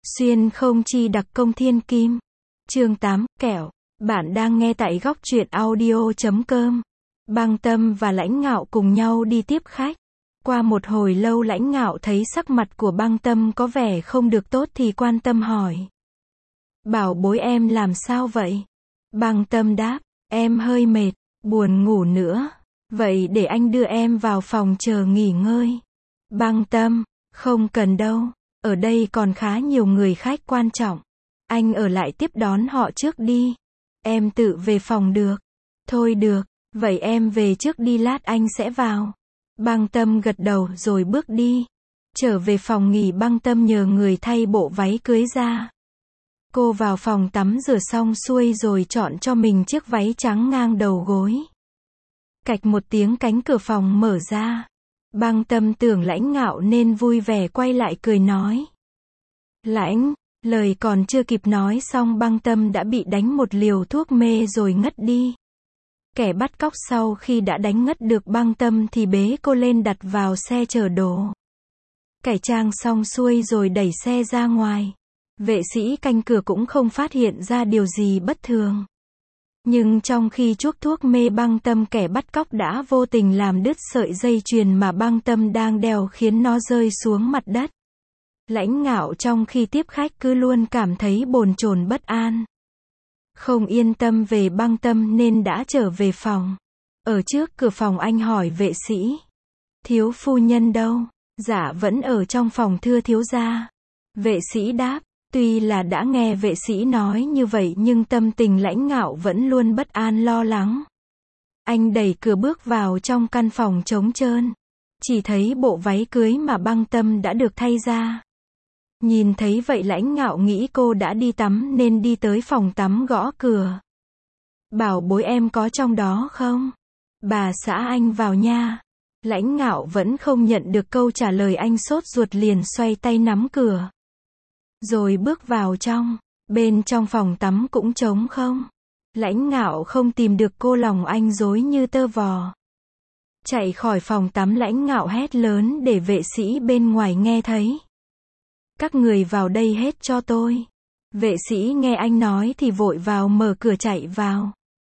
Xuyên không chi đặc công thiên kim. Chương 8, kẹo. Bạn đang nghe tại góc truyện audio.com. Băng Tâm và Lãnh Ngạo cùng nhau đi tiếp khách. Qua một hồi lâu Lãnh Ngạo thấy sắc mặt của Băng Tâm có vẻ không được tốt thì quan tâm hỏi. Bảo bối em làm sao vậy? Băng Tâm đáp, em hơi mệt, buồn ngủ nữa. Vậy để anh đưa em vào phòng chờ nghỉ ngơi. Băng Tâm, không cần đâu. Ở đây còn khá nhiều người khách quan trọng. Anh ở lại tiếp đón họ trước đi. Em tự về phòng được. Thôi được, vậy em về trước đi lát anh sẽ vào. Băng Tâm gật đầu rồi bước đi. Trở về phòng nghỉ Băng Tâm nhờ người thay bộ váy cưới ra. Cô vào phòng tắm rửa xong xuôi rồi chọn cho mình chiếc váy trắng ngang đầu gối. Cạch một tiếng cánh cửa phòng mở ra. Băng Tâm tưởng Lãnh Ngạo nên vui vẻ quay lại cười nói. Lãnh, lời còn chưa kịp nói xong Băng Tâm đã bị đánh một liều thuốc mê rồi ngất đi. Kẻ bắt cóc sau khi đã đánh ngất được Băng Tâm thì bế cô lên đặt vào xe chở đồ. Cải trang xong xuôi rồi đẩy xe ra ngoài. Vệ sĩ canh cửa cũng không phát hiện ra điều gì bất thường. Nhưng trong khi chuốc thuốc mê Băng Tâm, kẻ bắt cóc đã vô tình làm đứt sợi dây chuyền mà Băng Tâm đang đeo khiến nó rơi xuống mặt đất. Lãnh Ngạo trong khi tiếp khách cứ luôn cảm thấy bồn chồn bất an. Không yên tâm về Băng Tâm nên đã trở về phòng. Ở trước cửa phòng anh hỏi vệ sĩ. Thiếu phu nhân đâu? Dạ vẫn ở trong phòng thưa thiếu gia. Vệ sĩ đáp. Tuy là đã nghe vệ sĩ nói như vậy nhưng tâm tình Lãnh Ngạo vẫn luôn bất an lo lắng. Anh đẩy cửa bước vào trong căn phòng trống trơn. Chỉ thấy bộ váy cưới mà Băng Tâm đã được thay ra. Nhìn thấy vậy Lãnh Ngạo nghĩ cô đã đi tắm nên đi tới phòng tắm gõ cửa. Bảo bối em có trong đó không? Bà xã anh vào nha. Lãnh Ngạo vẫn không nhận được câu trả lời, anh sốt ruột liền xoay tay nắm cửa. Rồi bước vào trong. Bên trong phòng tắm cũng trống không. Lãnh Ngạo không tìm được cô, lòng anh rối như tơ vò. Chạy khỏi phòng tắm Lãnh Ngạo hét lớn để vệ sĩ bên ngoài nghe thấy. Các người vào đây hết cho tôi. Vệ sĩ nghe anh nói thì vội vào mở cửa chạy vào.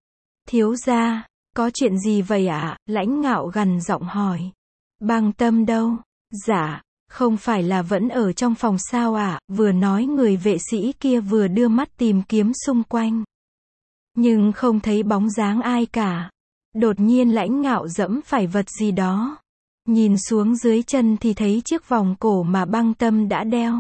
Thiếu gia, có chuyện gì vậy ạ? Lãnh Ngạo gằn giọng hỏi. Băng Tâm đâu? Dạ, không phải là vẫn ở trong phòng sao ạ? Vừa nói người vệ sĩ kia vừa đưa mắt tìm kiếm xung quanh. Nhưng không thấy bóng dáng ai cả. Đột nhiên Lãnh Ngạo giẫm phải vật gì đó. Nhìn xuống dưới chân thì thấy chiếc vòng cổ mà Băng Tâm đã đeo.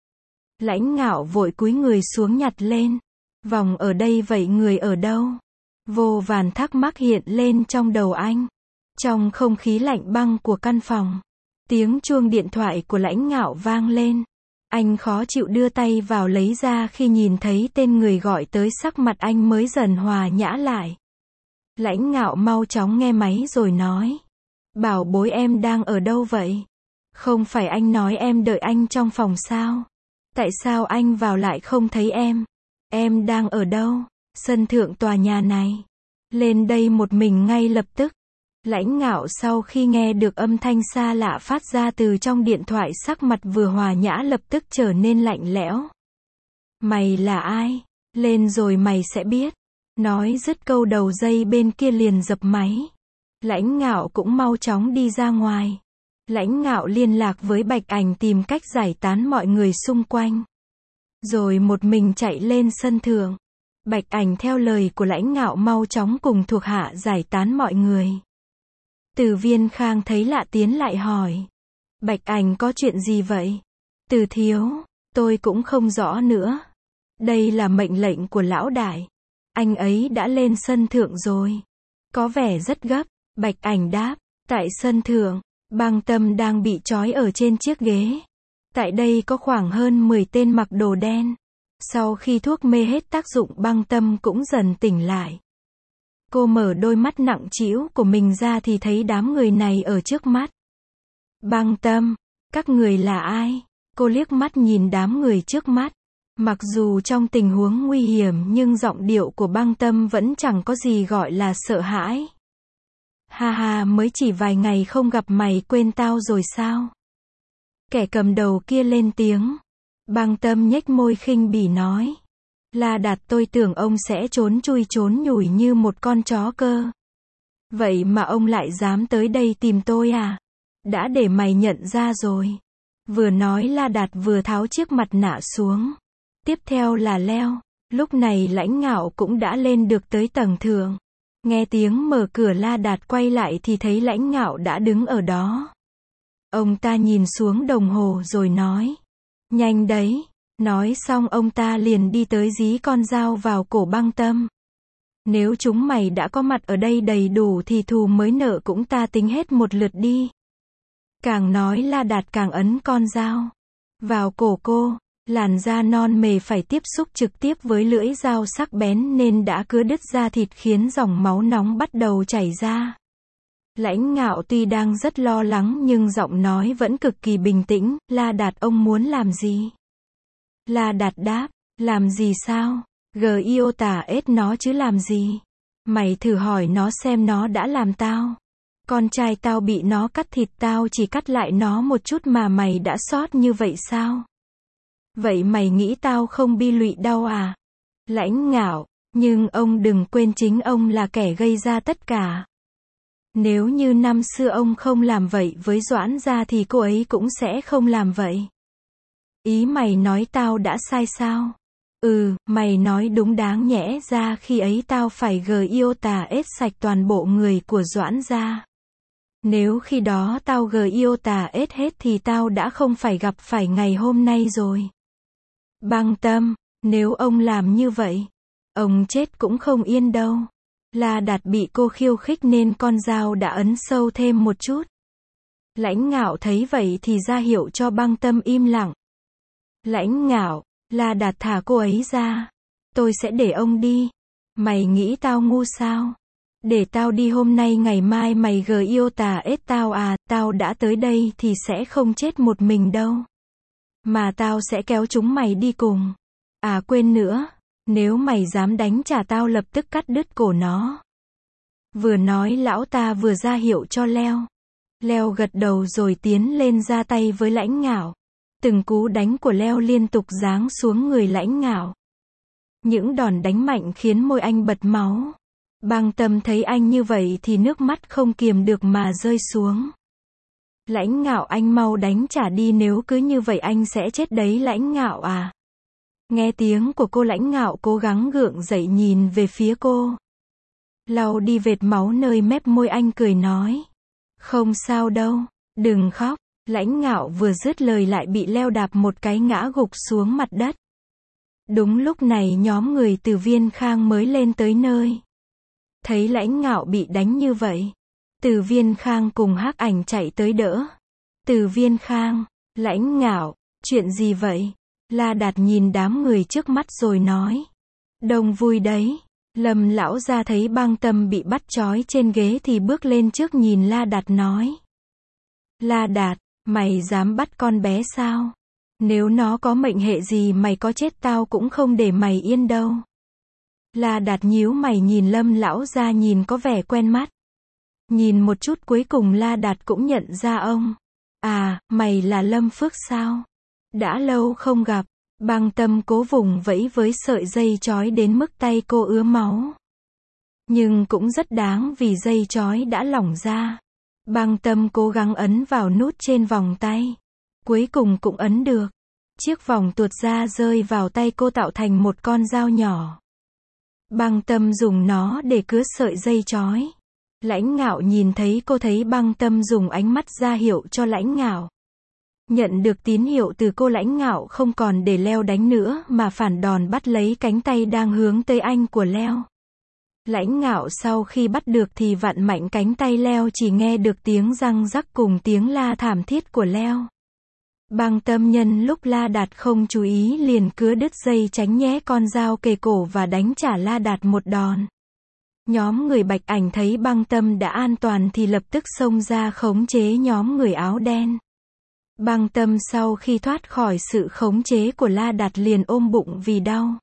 Lãnh Ngạo vội cúi người xuống nhặt lên. Vòng ở đây vậy người ở đâu? Vô vàn thắc mắc hiện lên trong đầu anh. Trong không khí lạnh băng của căn phòng, tiếng chuông điện thoại của Lãnh Ngạo vang lên. Anh khó chịu đưa tay vào lấy ra, khi nhìn thấy tên người gọi tới sắc mặt anh mới dần hòa nhã lại. Lãnh Ngạo mau chóng nghe máy rồi nói. Bảo bối em đang ở đâu vậy? Không phải anh nói em đợi anh trong phòng sao? Tại sao anh vào lại không thấy em? Em đang ở đâu? Sân thượng tòa nhà này. Lên đây một mình ngay lập tức. Lãnh Ngạo sau khi nghe được âm thanh xa lạ phát ra từ trong điện thoại, sắc mặt vừa hòa nhã lập tức trở nên lạnh lẽo. Mày là ai? Lên rồi mày sẽ biết. Nói dứt câu đầu dây bên kia liền dập máy. Lãnh Ngạo cũng mau chóng đi ra ngoài. Lãnh Ngạo liên lạc với Bạch Ảnh tìm cách giải tán mọi người xung quanh. Rồi một mình chạy lên sân thượng. Bạch Ảnh theo lời của Lãnh Ngạo mau chóng cùng thuộc hạ giải tán mọi người. Từ Viên Khang thấy lạ tiến lại hỏi. Bạch Ảnh có chuyện gì vậy? Từ thiếu, tôi cũng không rõ nữa. Đây là mệnh lệnh của lão đại. Anh ấy đã lên sân thượng rồi. Có vẻ rất gấp. Bạch Ảnh đáp. Tại sân thượng, Băng Tâm đang bị trói ở trên chiếc ghế. Tại đây có khoảng hơn 10 tên mặc đồ đen. Sau khi thuốc mê hết tác dụng Băng Tâm cũng dần tỉnh lại. Cô mở đôi mắt nặng trĩu của mình ra thì thấy đám người này ở trước mắt. Băng Tâm, các người là ai? Cô liếc mắt nhìn đám người trước mắt. Mặc dù trong tình huống nguy hiểm nhưng giọng điệu của Băng Tâm vẫn chẳng có gì gọi là sợ hãi. Ha ha, mới chỉ vài ngày không gặp mày quên tao rồi sao? Kẻ cầm đầu kia lên tiếng. Băng Tâm nhếch môi khinh bỉ nói. La Đạt, tôi tưởng ông sẽ trốn chui trốn nhủi như một con chó cơ. Vậy mà ông lại dám tới đây tìm tôi à? Đã để mày nhận ra rồi. Vừa nói La Đạt vừa tháo chiếc mặt nạ xuống. Tiếp theo là Leo. Lúc này Lãnh Ngạo cũng đã lên được tới tầng thượng. Nghe tiếng mở cửa, La Đạt quay lại thì thấy Lãnh Ngạo đã đứng ở đó. Ông ta nhìn xuống đồng hồ rồi nói. Nhanh đấy. Nói xong ông ta liền đi tới dí con dao vào cổ Băng Tâm. Nếu chúng mày đã có mặt ở đây đầy đủ thì thù mới nợ cũng ta tính hết một lượt đi. Càng nói La Đạt càng ấn con dao vào cổ cô. Làn da non mề phải tiếp xúc trực tiếp với lưỡi dao sắc bén nên đã cứa đứt da thịt, khiến dòng máu nóng bắt đầu chảy ra. Lãnh Ngạo tuy đang rất lo lắng nhưng giọng nói vẫn cực kỳ bình tĩnh. La Đạt, ông muốn làm gì? La Đạt đáp. Làm gì sao? Gio tả ết nó chứ làm gì? Mày thử hỏi nó xem nó đã làm tao. Con trai tao bị nó cắt thịt, tao chỉ cắt lại nó một chút mà mày đã sót như vậy sao? Vậy mày nghĩ tao không bi lụy đau à? Lãnh Ngạo, nhưng ông đừng quên chính ông là kẻ gây ra tất cả. Nếu như năm xưa ông không làm vậy với Doãn gia thì cô ấy cũng sẽ không làm vậy. Ý mày nói tao đã sai sao? Mày nói đúng, đáng nhẽ ra khi ấy tao phải Gio tà ết sạch toàn bộ người của Doãn gia. Nếu khi đó tao Gio tà ết hết thì tao đã không phải gặp phải ngày hôm nay rồi. Băng Tâm, nếu ông làm như vậy, ông chết cũng không yên đâu. La Đạt bị cô khiêu khích nên con dao đã ấn sâu thêm một chút. Lãnh Ngạo thấy vậy thì ra hiệu cho Băng Tâm im lặng. Lãnh Ngạo, La Đạt thả cô ấy ra. Tôi sẽ để ông đi. Mày nghĩ tao ngu sao? Để tao đi hôm nay ngày mai mày Gio tà ết tao à? Tao đã tới đây thì sẽ không chết một mình đâu. Mà tao sẽ kéo chúng mày đi cùng. À quên nữa, nếu mày dám đánh trả tao lập tức cắt đứt cổ nó. Vừa nói lão ta vừa ra hiệu cho Leo. Leo gật đầu rồi tiến lên ra tay với Lãnh Ngạo. Từng cú đánh của Leo liên tục giáng xuống người Lãnh Ngạo. Những đòn đánh mạnh khiến môi anh bật máu. Băng Tâm thấy anh như vậy thì nước mắt không kiềm được mà rơi xuống. Lãnh Ngạo, anh mau đánh trả đi, nếu cứ như vậy anh sẽ chết đấy. Lãnh Ngạo à? Nghe tiếng của cô, Lãnh Ngạo cố gắng gượng dậy nhìn về phía cô. Lau đi vệt máu nơi mép môi, anh cười nói. Không sao đâu, đừng khóc. Lãnh Ngạo vừa dứt lời lại bị Leo đạp một cái ngã gục xuống mặt đất. Đúng lúc này nhóm người từ Viên Khang mới lên tới nơi. Thấy Lãnh Ngạo bị đánh như vậy, Từ Viên Khang cùng Hắc Ảnh chạy tới đỡ. Từ Viên Khang, Lãnh Ngạo, chuyện gì vậy? La Đạt nhìn đám người trước mắt rồi nói. Đông vui đấy. Lâm lão gia thấy Băng Tâm bị bắt trói trên ghế thì bước lên trước nhìn La Đạt nói. La Đạt, mày dám bắt con bé sao? Nếu nó có mệnh hệ gì mày có chết tao cũng không để mày yên đâu. La Đạt nhíu mày nhìn Lâm lão gia, nhìn có vẻ quen mắt. Nhìn một chút cuối cùng La Đạt cũng nhận ra ông. À, mày là Lâm Phước sao? Đã lâu không gặp. Băng Tâm cố vùng vẫy với sợi dây trói đến mức tay cô ứa máu. Nhưng cũng rất đáng vì dây trói đã lỏng ra. Băng Tâm cố gắng ấn vào nút trên vòng tay. Cuối cùng cũng ấn được. Chiếc vòng tuột ra rơi vào tay cô tạo thành một con dao nhỏ. Băng Tâm dùng nó để cứa sợi dây trói. Lãnh Ngạo nhìn thấy cô, thấy Băng Tâm dùng ánh mắt ra hiệu cho Lãnh Ngạo. Nhận được tín hiệu từ cô, Lãnh Ngạo không còn để Leo đánh nữa mà phản đòn bắt lấy cánh tay đang hướng tới anh của Leo. Lãnh Ngạo sau khi bắt được thì vặn mạnh cánh tay Leo, chỉ nghe được tiếng răng rắc cùng tiếng la thảm thiết của Leo. Băng Tâm nhân lúc La Đạt không chú ý liền cứa đứt dây tránh nhé con dao kề cổ và đánh trả La Đạt một đòn. Nhóm người Bạch Ảnh thấy Băng Tâm đã an toàn thì lập tức xông ra khống chế nhóm người áo đen. Băng Tâm sau khi thoát khỏi sự khống chế của La Đạt liền ôm bụng vì đau.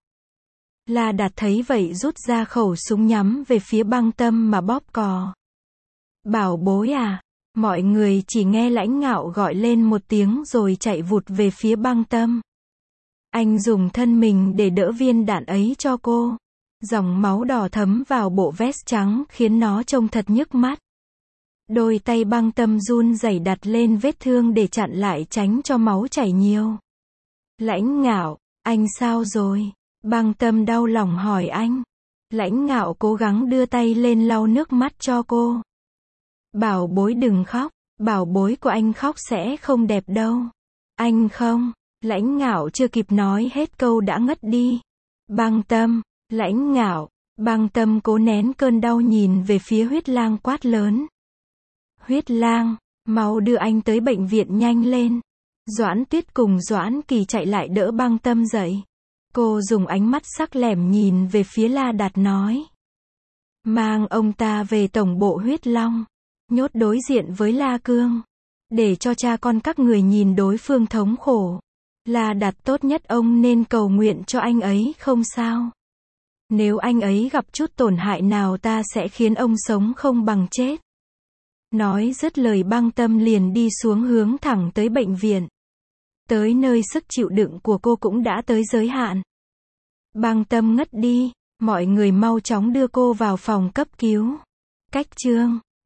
La Đạt thấy vậy rút ra khẩu súng nhắm về phía Băng Tâm mà bóp cò. Bảo bối à? Mọi người chỉ nghe Lãnh Ngạo gọi lên một tiếng rồi chạy vụt về phía Băng Tâm. Anh dùng thân mình để đỡ viên đạn ấy cho cô. Dòng máu đỏ thấm vào bộ vest trắng khiến nó trông thật nhức mắt. Đôi tay Băng Tâm run rẩy đặt lên vết thương để chặn lại tránh cho máu chảy nhiều. Lãnh Ngạo, anh sao rồi? Băng Tâm đau lòng hỏi anh. Lãnh Ngạo cố gắng đưa tay lên lau nước mắt cho cô. Bảo bối đừng khóc, bảo bối của anh khóc sẽ không đẹp đâu. Anh không. Lãnh Ngạo chưa kịp nói hết câu đã ngất đi. Băng Tâm, Lãnh Ngạo, Băng Tâm cố nén cơn đau nhìn về phía Huyết Lang quát lớn. Huyết Lang, mau đưa anh tới bệnh viện nhanh lên. Doãn Tuyết cùng Doãn Kỳ chạy lại đỡ Băng Tâm dậy. Cô dùng ánh mắt sắc lẻm nhìn về phía La Đạt nói. Mang ông ta về tổng bộ Huyết Long. Nhốt đối diện với La Cương. Để cho cha con các người nhìn đối phương thống khổ. La Đạt tốt nhất ông nên cầu nguyện cho anh ấy không sao. Nếu anh ấy gặp chút tổn hại nào ta sẽ khiến ông sống không bằng chết. Nói dứt lời Băng Tâm liền đi xuống hướng thẳng tới bệnh viện. Tới nơi sức chịu đựng của cô cũng đã tới giới hạn. Băng Tâm ngất đi, mọi người mau chóng đưa cô vào phòng cấp cứu. Cách chương